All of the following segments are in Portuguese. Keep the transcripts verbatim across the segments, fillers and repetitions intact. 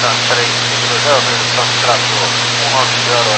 três cinco dois zero, registração de trator um nove zero,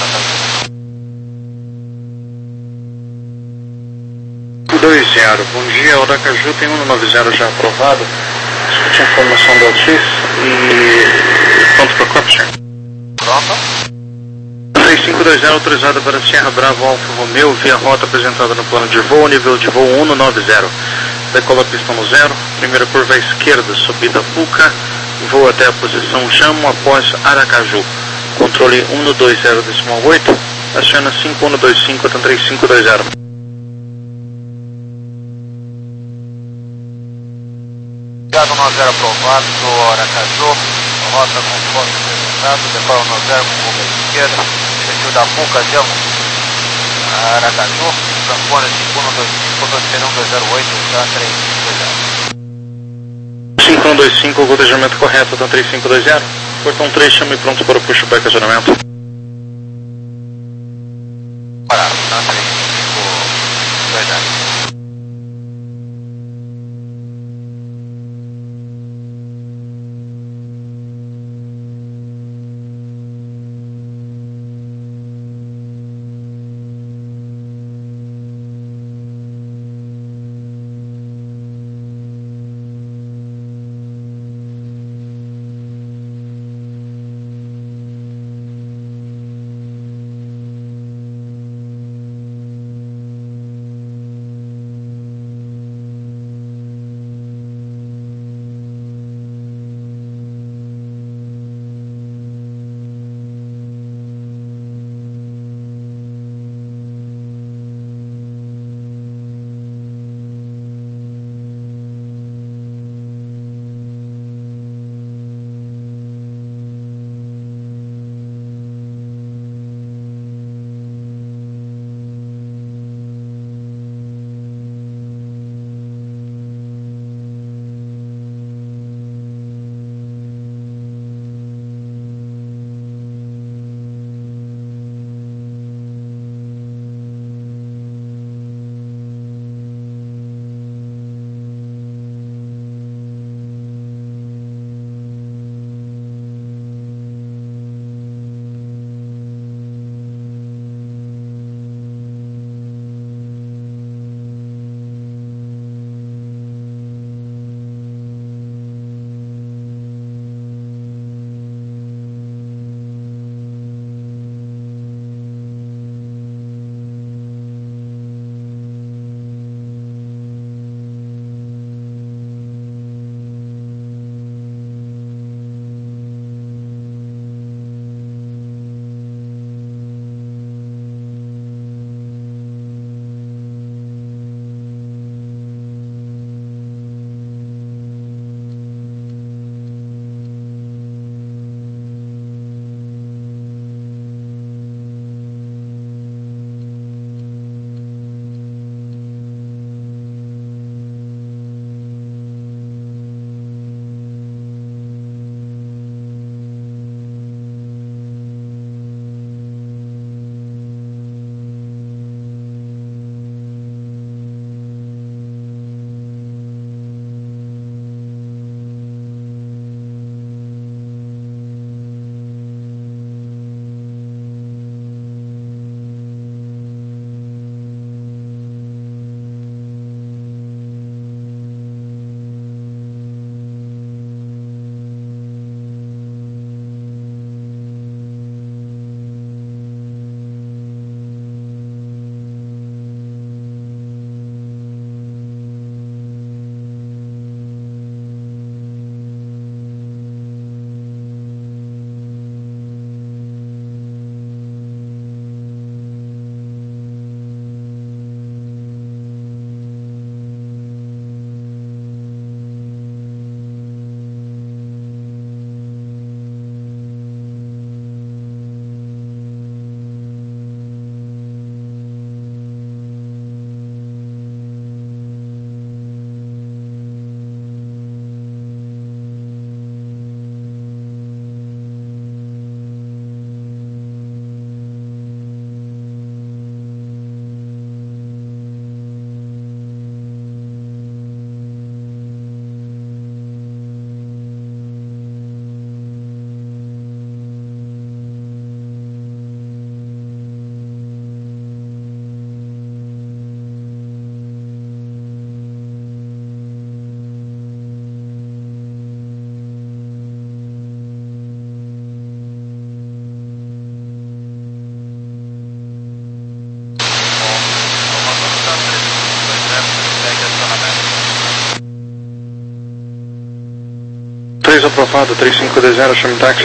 Aracaju. dois zero, bom dia, Aracaju tem um nove zero já aprovado. Discutir a informação do Altis e pronto para Copster. Pronto. três cinco dois zero autorizada para Sierra Bravo Alfa Romeo, via rota apresentada no plano de voo, nível de voo um no nove zero. Decola a pista no zero, primeira curva à esquerda, subida Puca, voa até a posição Jamo após Aracaju. Controle um no dois zero decimal oito, aciona cinco um dois cinco até três cinco dois zero. Obrigado, nove zero aprovado do Aracaju, rota conforme apresentado, decola no zero com curva à esquerda, objetivo da Puca, Jamo, Aracaju, Francone cinco um dois cinco, dois um dois zero oito, três cinco dois zero. cinco um dois cinco, gotejamento correto, tá três cinco dois zero. Portão três, chame pronto para o pushback acionamento. Parado, tá três cinco dois zero. dois aprovado, três cinco dois zero, chame táxi.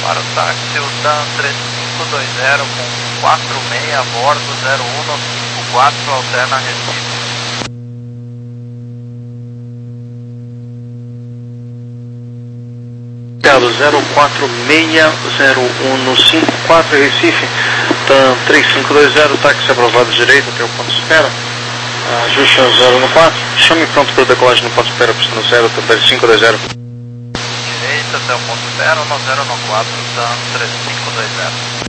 Para o táxi, o TAM três cinco dois zero com quatro seis a bordo, zero um nove cinco quatro, alterna Recife. zero quatro seis zero um cinco quatro Recife, TAM três cinco dois zero, táxi aprovado direito até o ponto de espera, ajuste no zero um quatro, chame pronto para decolagem no ponto de espera, pista no zero, TAM três cinco dois zero. Direita até o ponto de espera, no zero um quatro, TAM três cinco dois zero.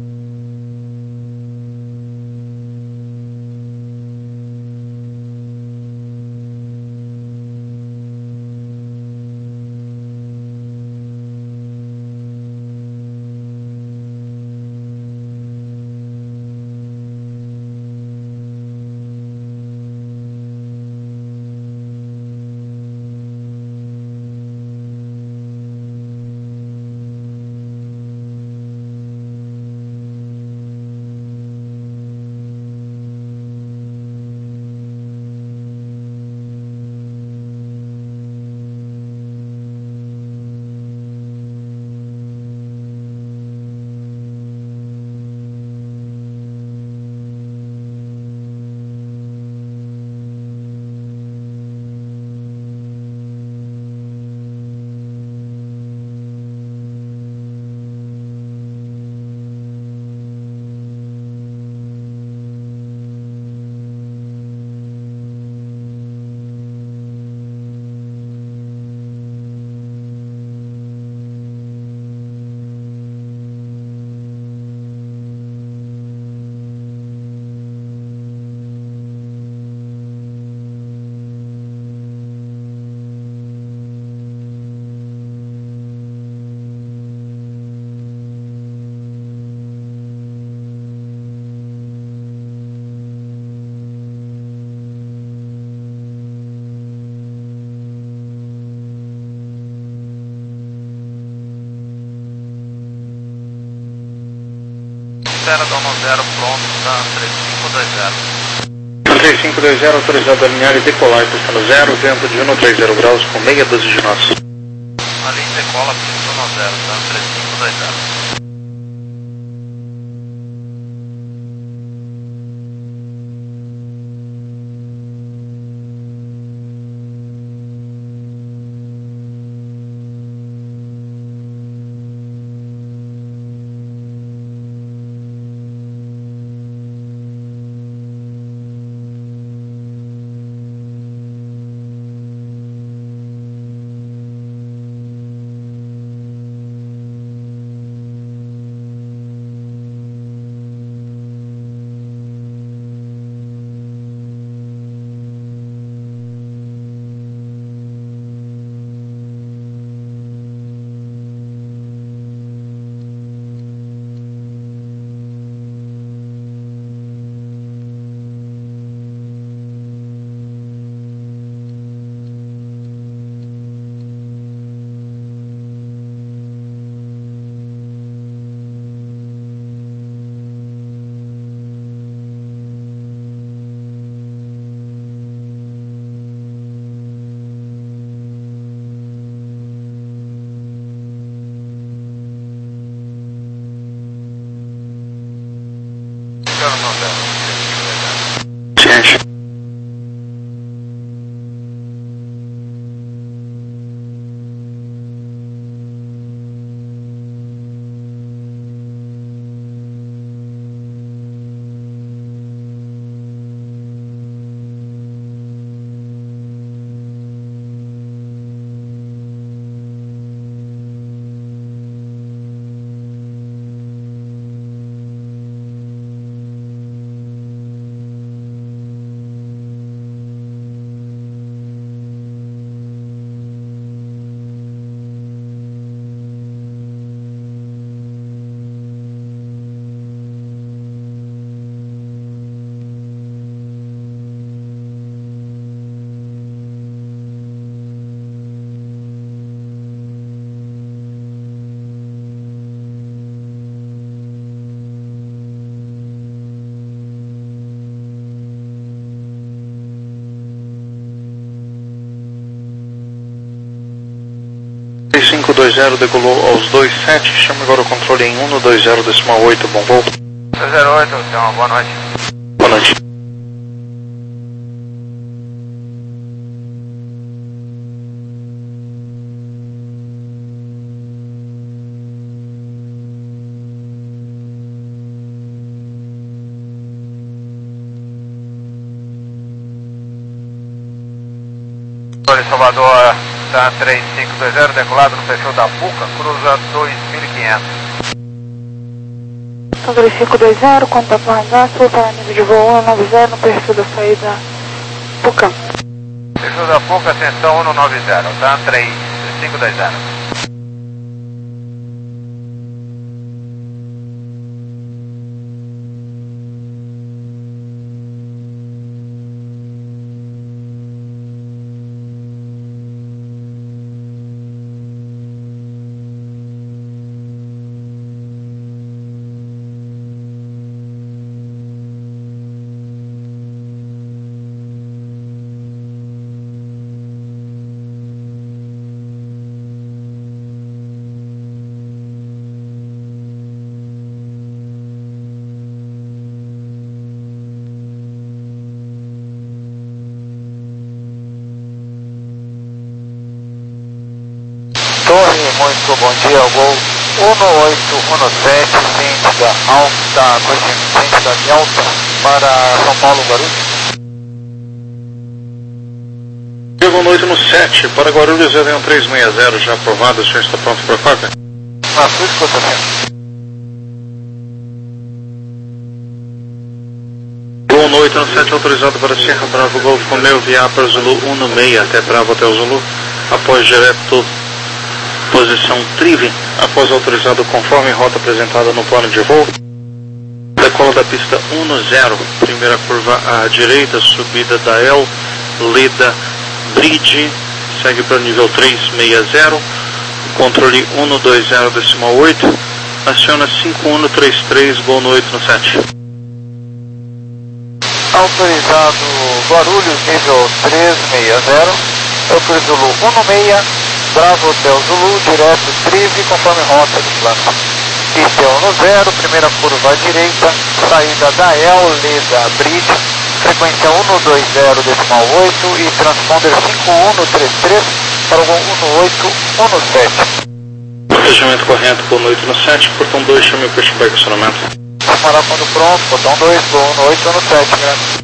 Espera da um zero pronto, TAM três cinco dois zero. três cinco dois zero, autorizado a alinhar e decolar, pista no zero, vento de um a trinta graus com meia dúzia de nós. Ali decola, pista no zero, TAM três cinco dois zero. três cinco dois zero decolou aos dois sete, chama agora o controle em um dois zero decimal oito, bom voo. dois zero oito, tenha uma boa noite. Boa noite. Salvador, tá três cinco dois zero, decolado no perfil da Puca, cruza dois mil e quinhentos. três cinco dois zero, contato Rangaço, para nível de voo um nove zero no perfil da saída Puca. Perfil da Puca, atenção um nove zero, tá três cinco dois zero. Torre, muito bom dia, Gol um oito um sete, Cíntia Alta, Cíntia Alta, para São Paulo, Guarulhos. Diego oito no sete, para Guarulhos zero um três seis zero, já aprovado, o senhor está pronto para a Coca? Na sua escuta, sim. Gol oito no sete, autorizado para Serra Bravo, Golf Romeo, via para Zulu um no seis, até Bravo Hotel Zulu, após direto posição Trive, após autorizado conforme rota apresentada no plano de voo. Decola da pista um no zero, primeira curva à direita, subida da El, Leda Bridge, segue para o nível três seis zero, controle um dois zero decimal oito, aciona cinco um três três, Gol no oito no sete. Autorizado Guarulhos, nível três seis zero, eu fui Zulu um no seis, Bravo Hotel Zulu, direto Trive, conforme rota do plano. Pista um no zero, primeira curva à direita, saída da El, Leda Bridge, frequência um dois zero decimal oito e transponder cinco um três três para o Gol um oito um sete. Procedimento correto, Gol no oito no sete, portão dois, chame o pushback para acionamento. Camará quando pronto, botão dois, Gol um oito um sete, graças.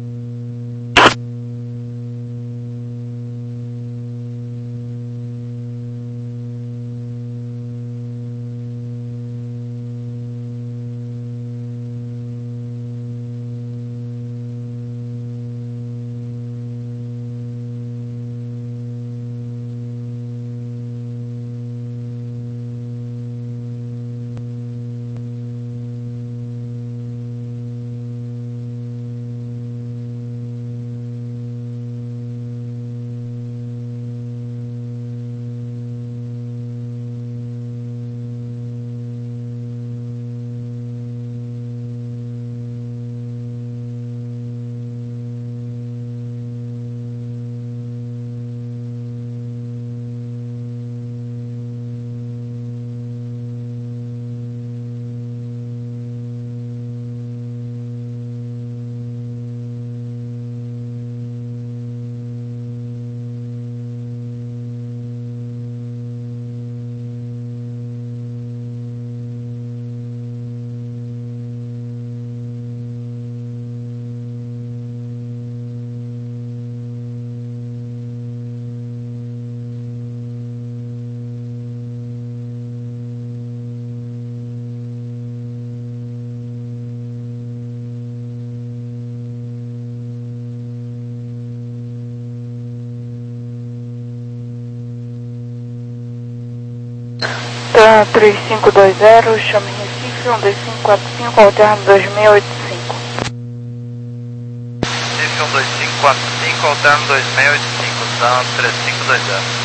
Tá três cinco dois zero, chame Recife, um dois cinco quatro cinco, alterno dois seis oito cinco. Recife um dois cinco quatro cinco, alterno dois seis oito cinco, tá três cinco dois zero.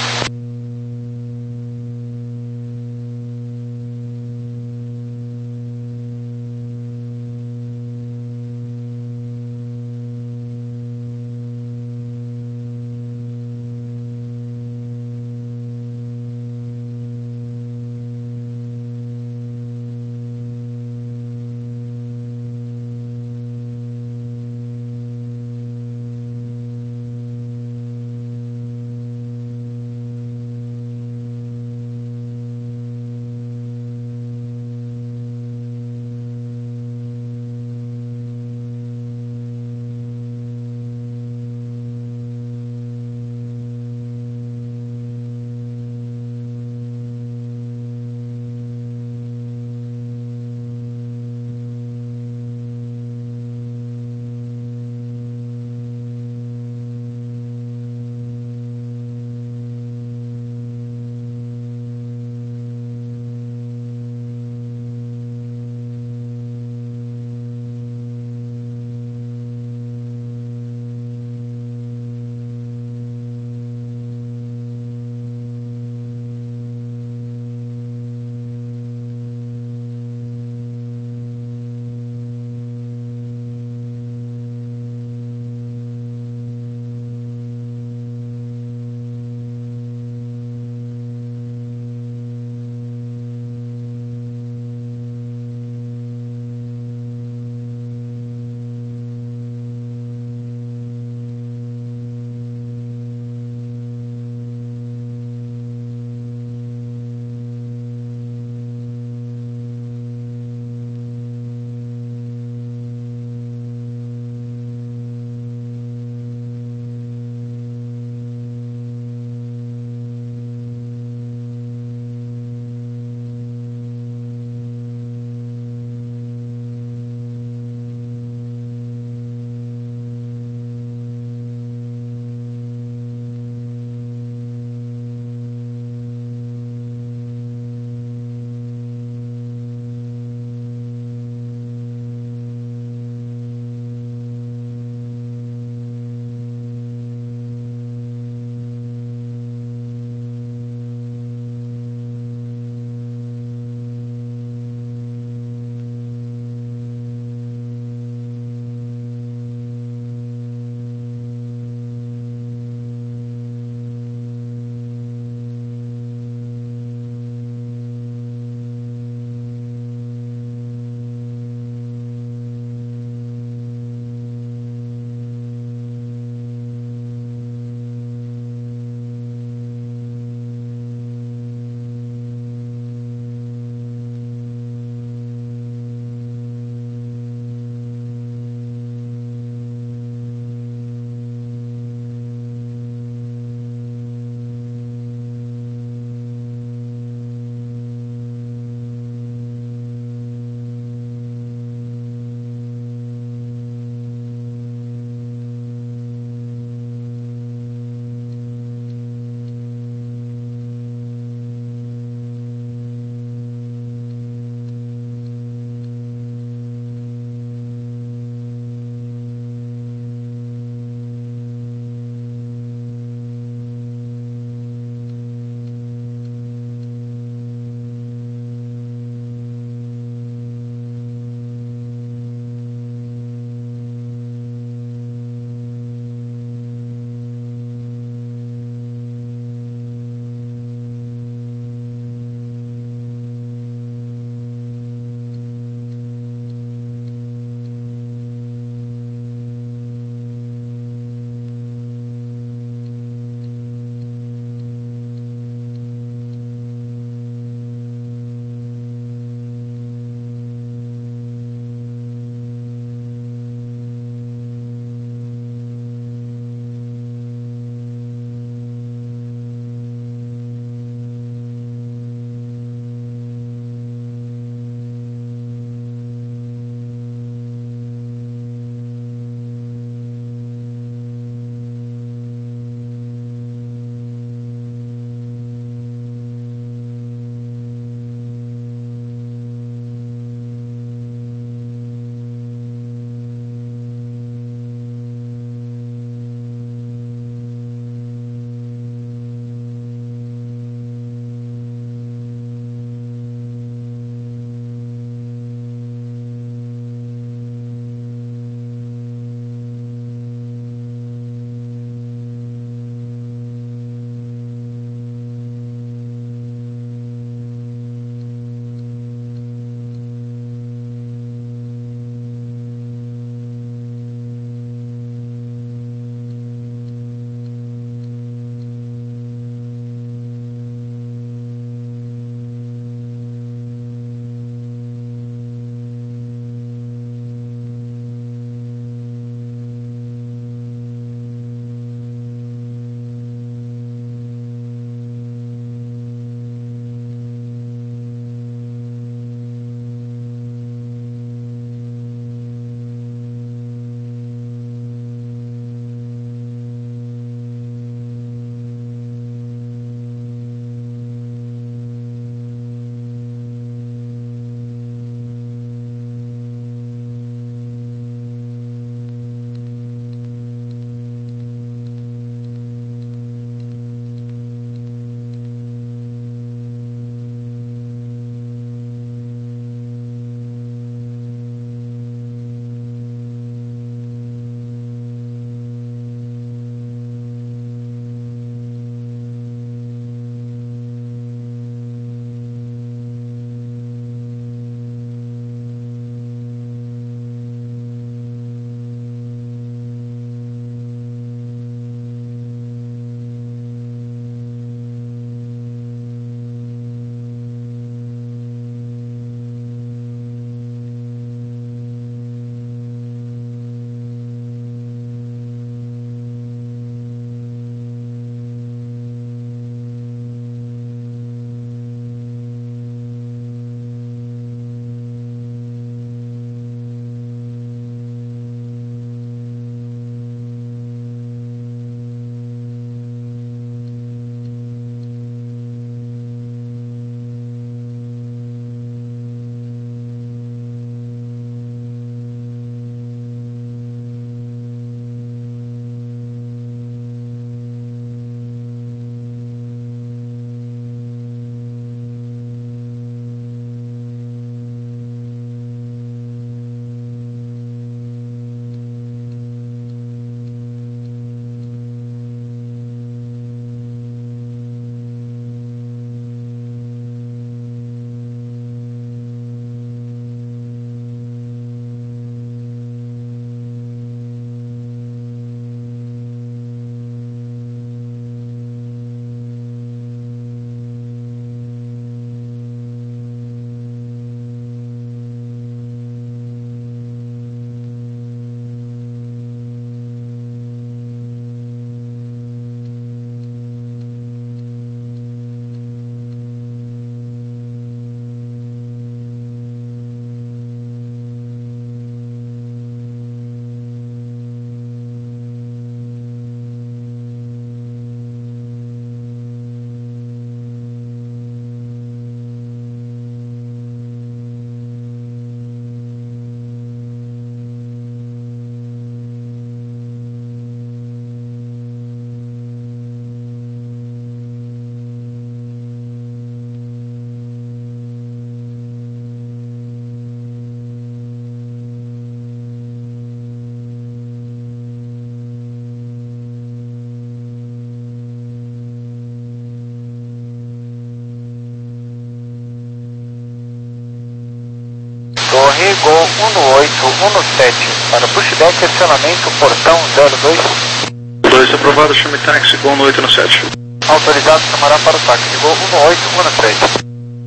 Gol um oito um sete para pushback, acionamento portão zero dois. dois aprovado, chame táxi Gol um oito um sete. Autorizado camarada para o táxi Gol um oito um sete.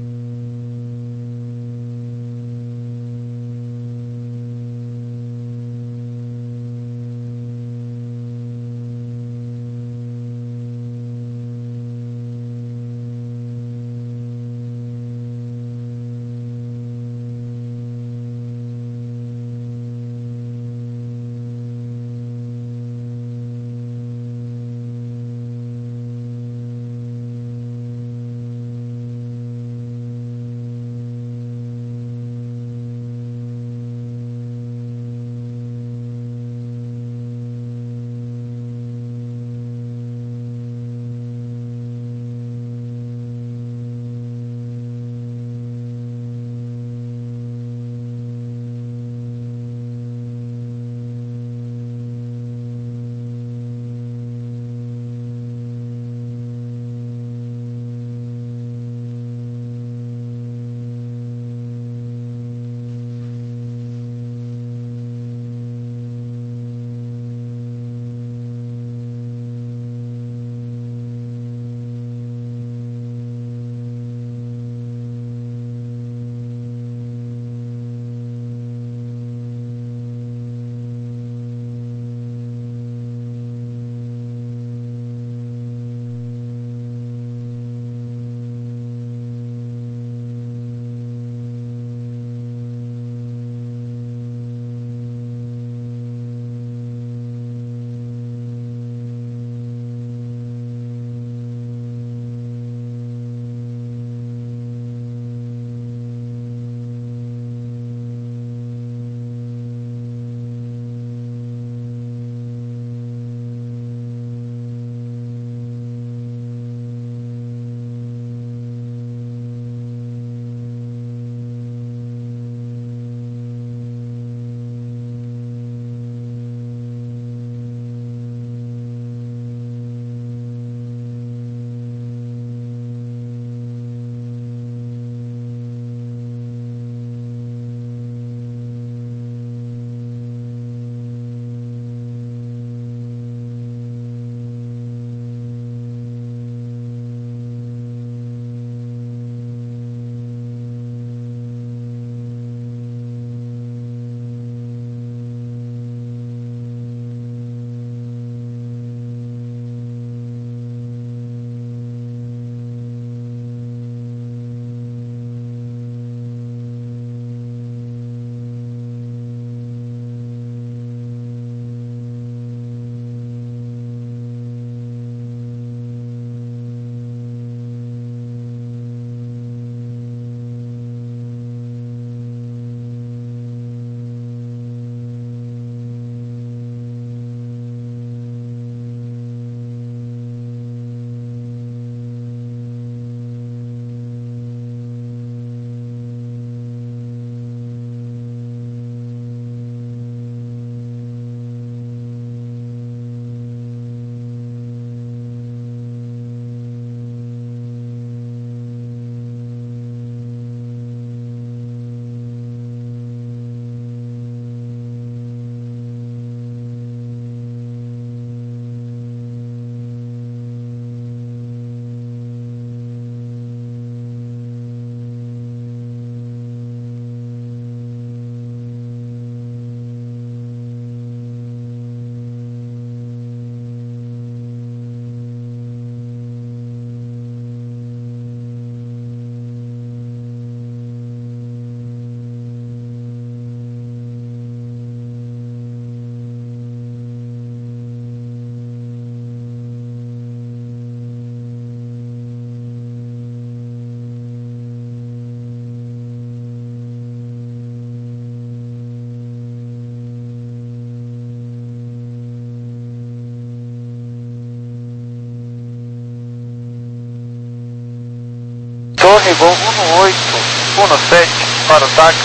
Torre Gol um oito um sete para o táxi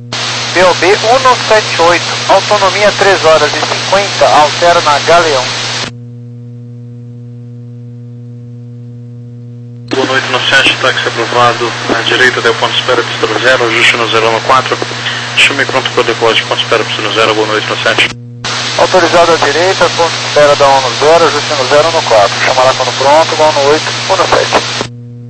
B O B um sete oito, autonomia três horas e cinquenta, altera na Galeão. Boa noite no sete, táxi aprovado, à direita deu ponto espera, pista zero, ajuste no zero um quatro, Chame pronto para decolagem, ponto espera para no zero, boa noite no sete. Autorizado à direita, ponto espera da um no zero, ajuste no zero no quatro. Chamará quando pronto, boa noite, um no sete.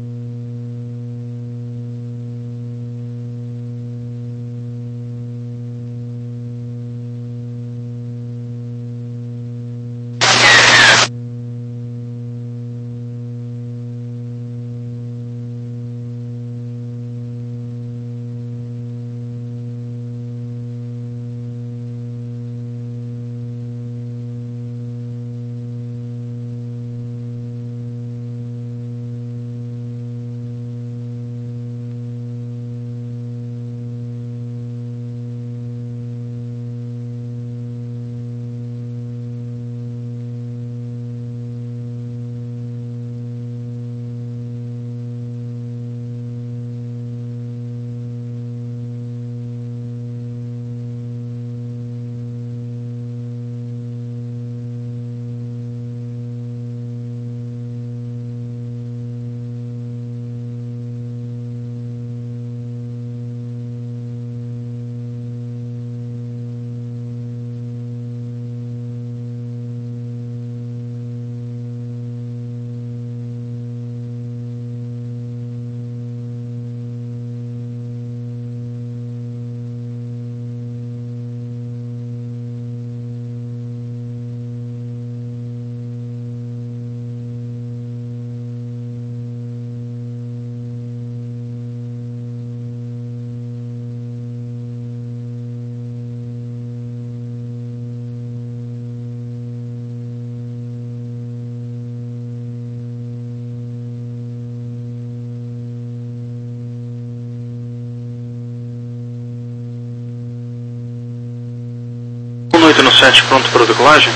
oito no sete, pronto para decolagem?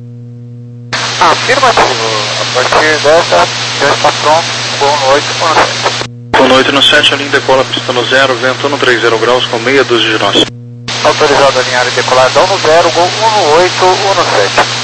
Afirmativo. A partir dessa, já está pronto. Boa noite, um no sete. Boa noite no sete, a linha decola, pista no zero, vento no trinta graus com meia dúzia de nós. Autorizado a alinhar e decolar da um no zero, gol um no oito, um no sete.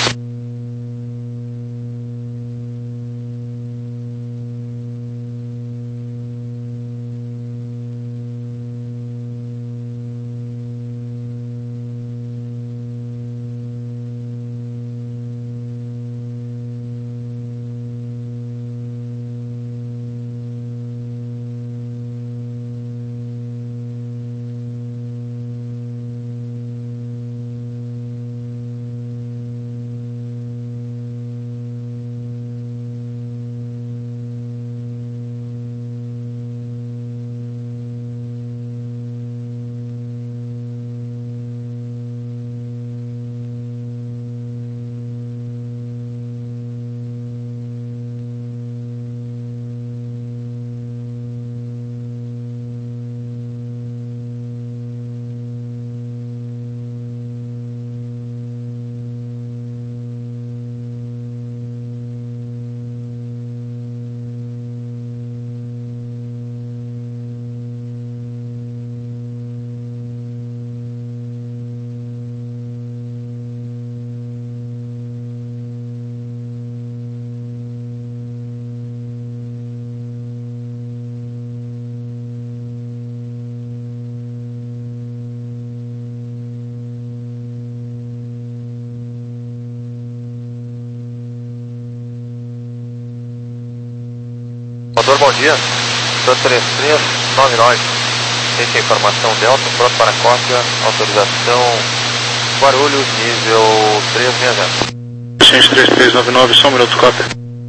Motor, bom dia. três três nove nove. Essa é a informação Delta, pronto para cópia, autorização Guarulhos, nível três seis zero. Gente três três nove nove, só um minuto, cópia.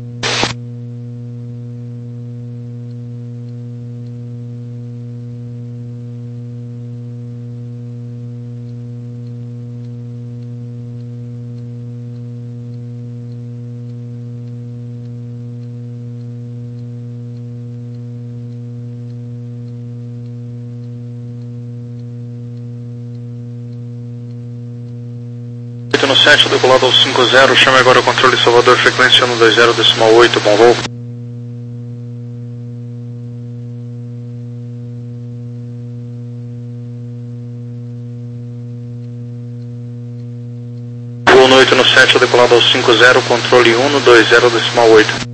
No sete, decolado ao cinco zero, chame agora o controle Salvador, frequência um dois zero, decimal oito, bom voo. Boa noite no sete, decolado ao cinco zero, controle um dois zero, decimal oito.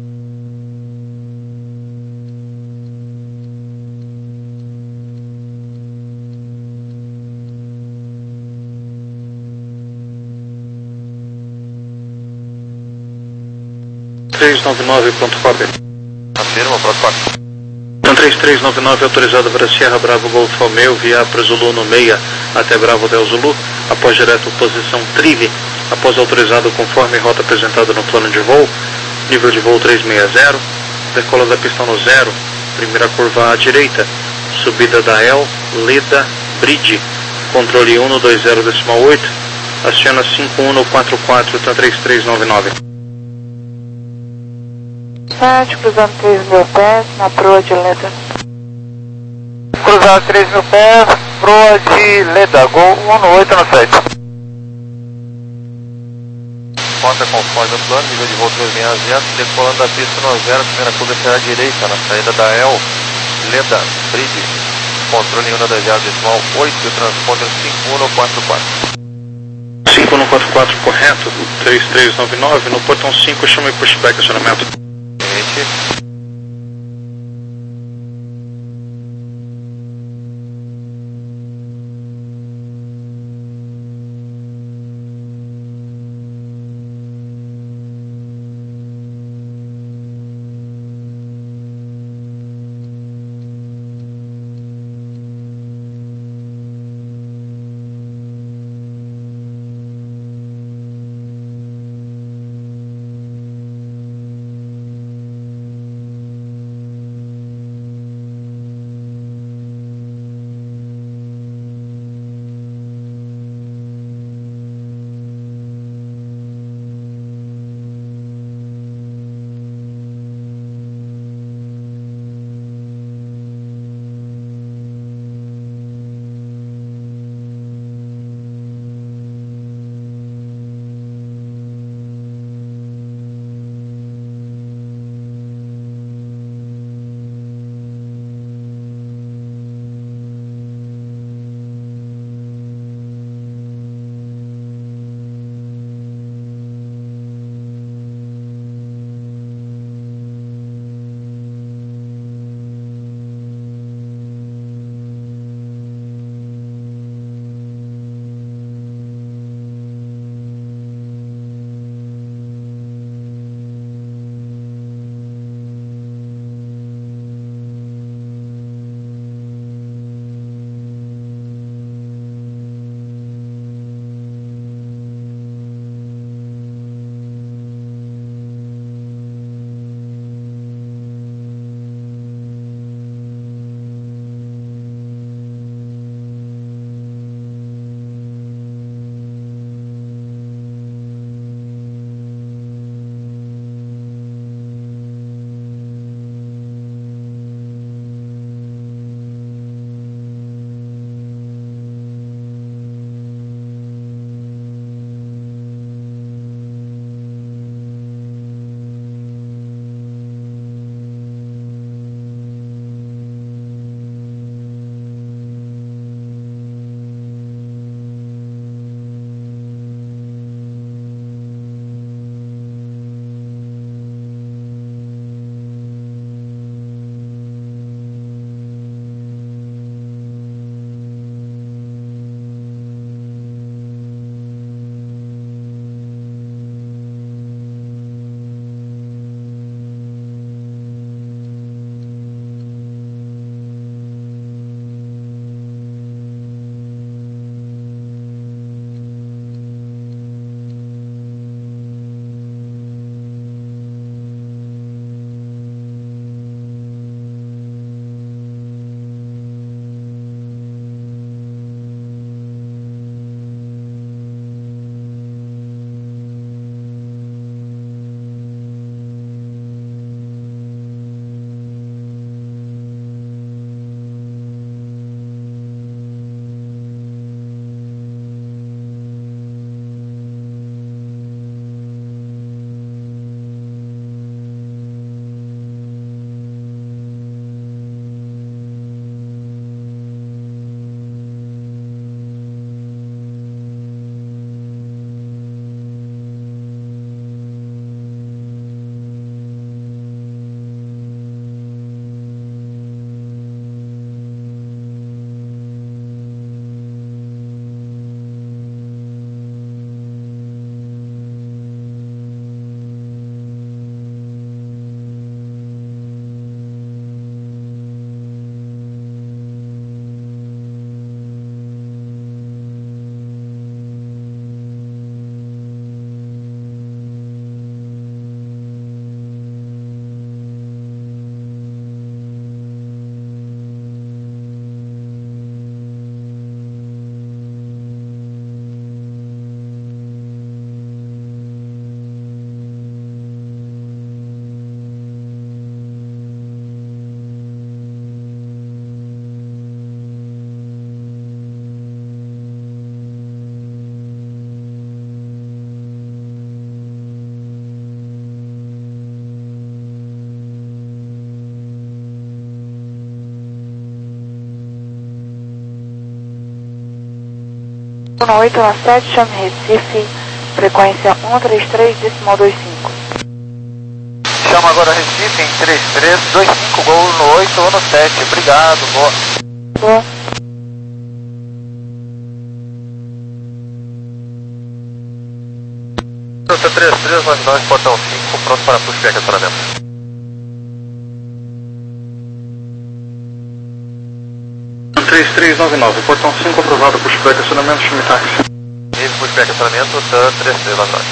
três nove nove, pronto, copy. Afirma, pronto, copy. Então três três nove nove autorizado para Sierra Bravo Golf Romeo, via para Zulu no meia até Bravo Del Zulu, após direto posição Trive, após autorizado conforme rota apresentada no plano de voo, nível de voo trezentos e sessenta, decola da pista no zero, primeira curva à direita, subida da El, Leda, Bridge, controle um dois zero decimal oito, aciona cinco um quatro quatro, tá três três nove nove. sete, cruzando três mil pés, na proa de Leda. Cruzado três mil pés, proa de Leda, Gol um oito no sete. Rota conforme o plano, nível de voo trezentos e sessenta, decolando da pista no zero, primeira curva será à direita, na saída da El, Leda, Bridge, controle um dois zero decimal oito, transponder cinco um quatro quatro. cinco um quatro quatro correto, três três nove nove, no portão cinco chama e pushback acionamento. Gente. um oito um sete, chame Recife, frequência um três três, decimal dois cinco. Chama agora Recife em três três dois cinco, gol no oito ou no sete. Obrigado, boa. Boa. Delta três três nove nove, portão cinco, pronto para puxback e acionamento. três três nove nove, portão cinco aprovado, pushback, acionamento, chame táxi. Esse pushback, acionamento, da três três nove nove.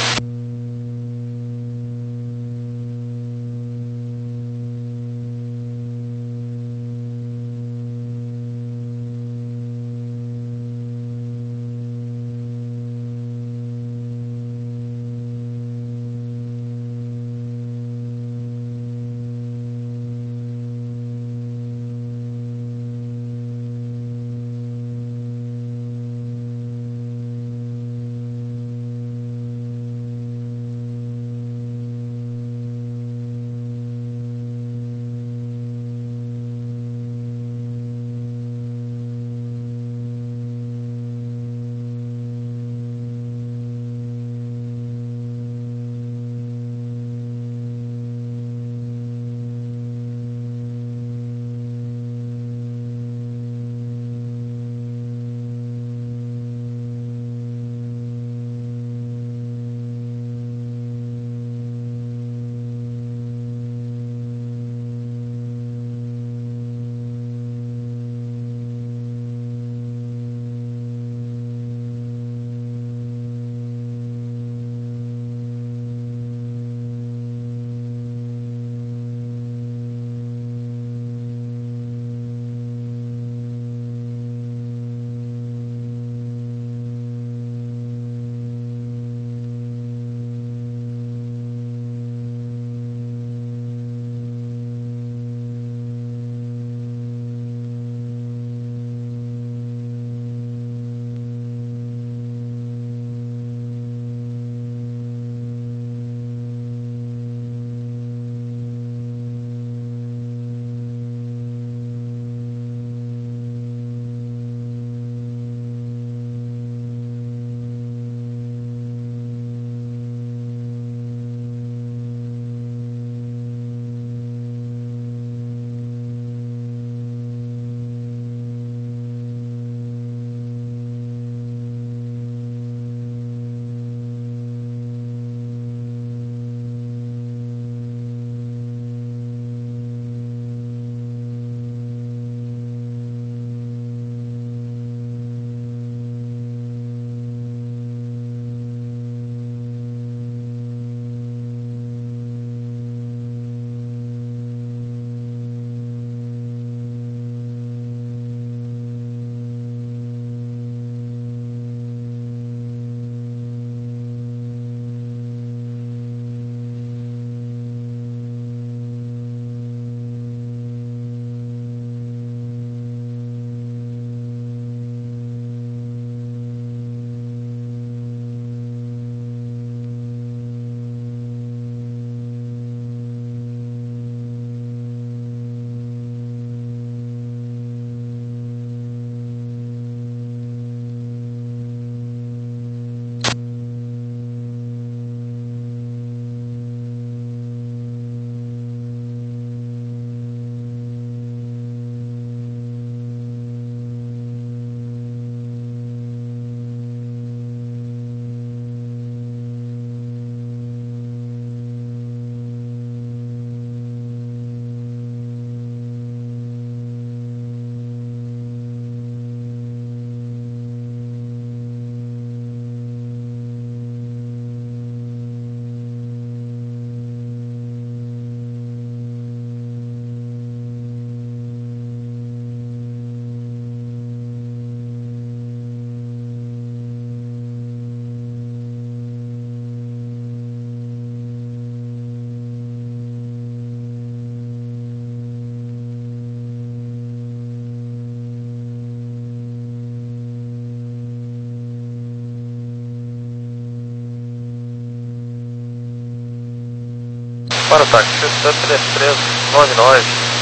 Para o táxi três três nove nove,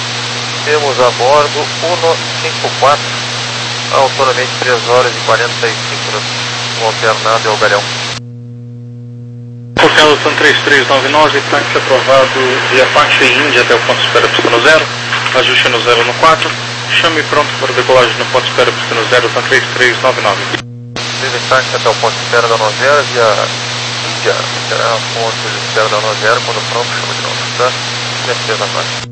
temos a bordo cento e cinquenta e quatro, autonomamente três horas e quarenta e cinco minutos. o alternado é o Galhão. Hotel Sun três três nove nove, táxi aprovado via Pátio e Índia até o ponto de espera pistão zero, ajuste no zero no quatro, chame pronto para decolagem no ponto de espera pistão zero, Sun três três nove nove. Livre táxi até o ponto de espera da Nozera via Índia, será o ponto de espera da Nozera, quando pronto, chama de novo, tá? Mercedes na faixa.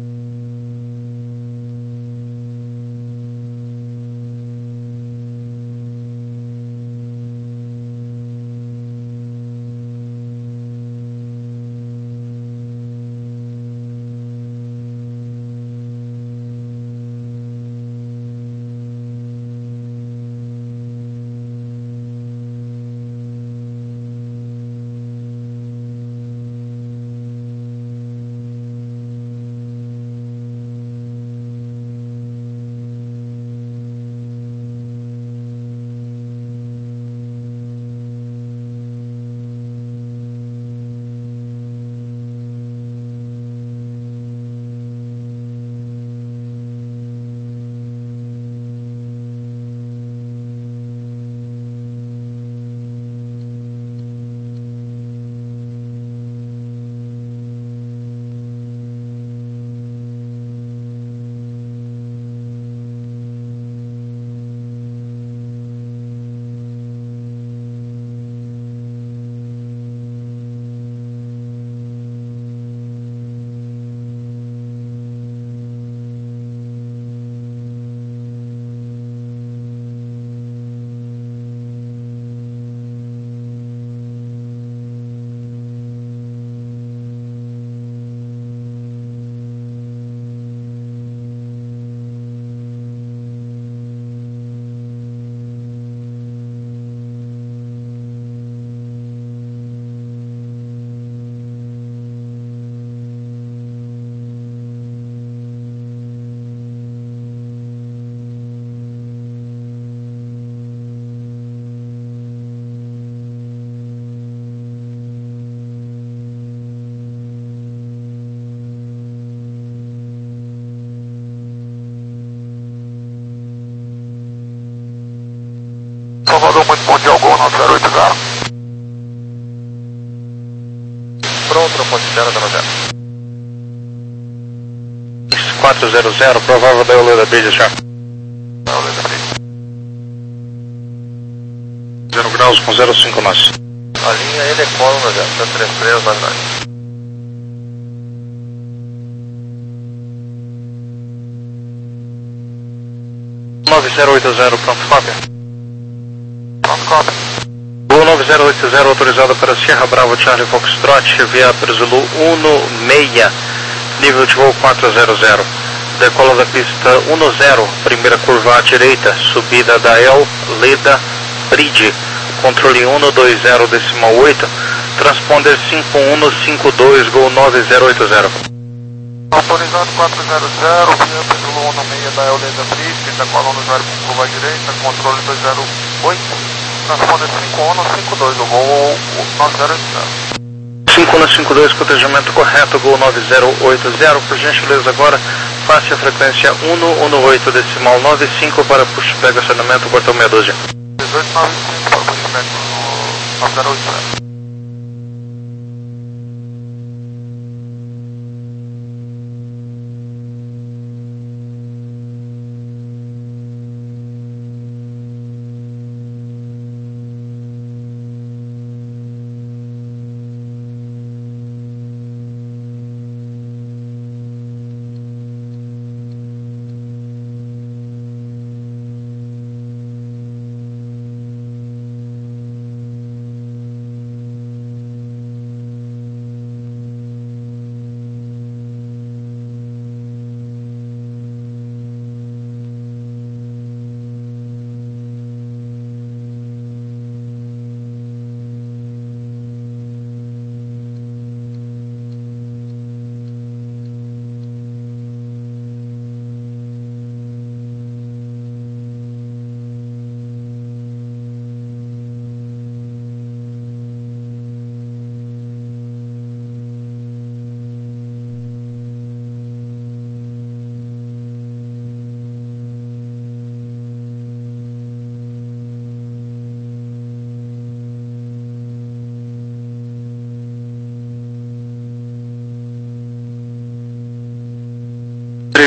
Salvador, muito bom dia, Gol nove zero oito zero. Pronto, no ponto de espera da Nozera. quatro zero zero, provável da Euler Bridge já. Euler Bridge. zero graus com zero cinco nós. A linha ele é colo na zero, três três nove nove. nove zero oito zero, pronto, cópia. Pronto, cópia. Gol nove zero oito zero autorizado para Sierra Bravo Charlie Foxtrot via Zulu um seis, nível de voo quatro zero zero. Decola da pista um zero, primeira curva à direita, subida da El Leda Bridge, controle um dois zero decimal oito, transponder cinco um cinco dois, Gol nove zero oito zero. Autorizado quatro zero zero, via Zulu um seis da El Leda Bridge, decola um zero com curva à direita, controle dois zero oito, transponder cinco um cinco dois, o Gol nove zero oito zero. cinco um cinco dois, cotejamento correto, Gol nove zero oito zero, por gentileza agora, passe a frequência um um oito decimal nove cinco para push-peg acionamento, portão meia dúzia. dezoito nove cinco para push-peg no nove zero oito zero.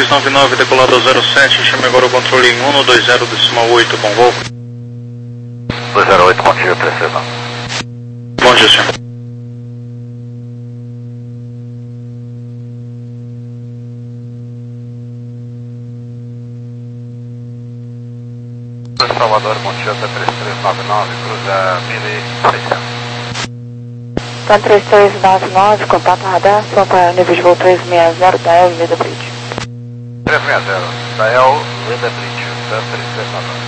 três nove nove, decolado ao zero sete, chame agora o controle em um dois zero decimal oito, bom voo. dois zero oito, bom dia, três três nove. Bom dia, senhor. Salvador, bom dia, três três nove nove, cruza mil e seiscentos. Tá três três nove nove, contato radar, só para nível de voo três seis zero, Dael, Leda Bridge. três seis zero, Dael, Leda Bridge, três três nove nove.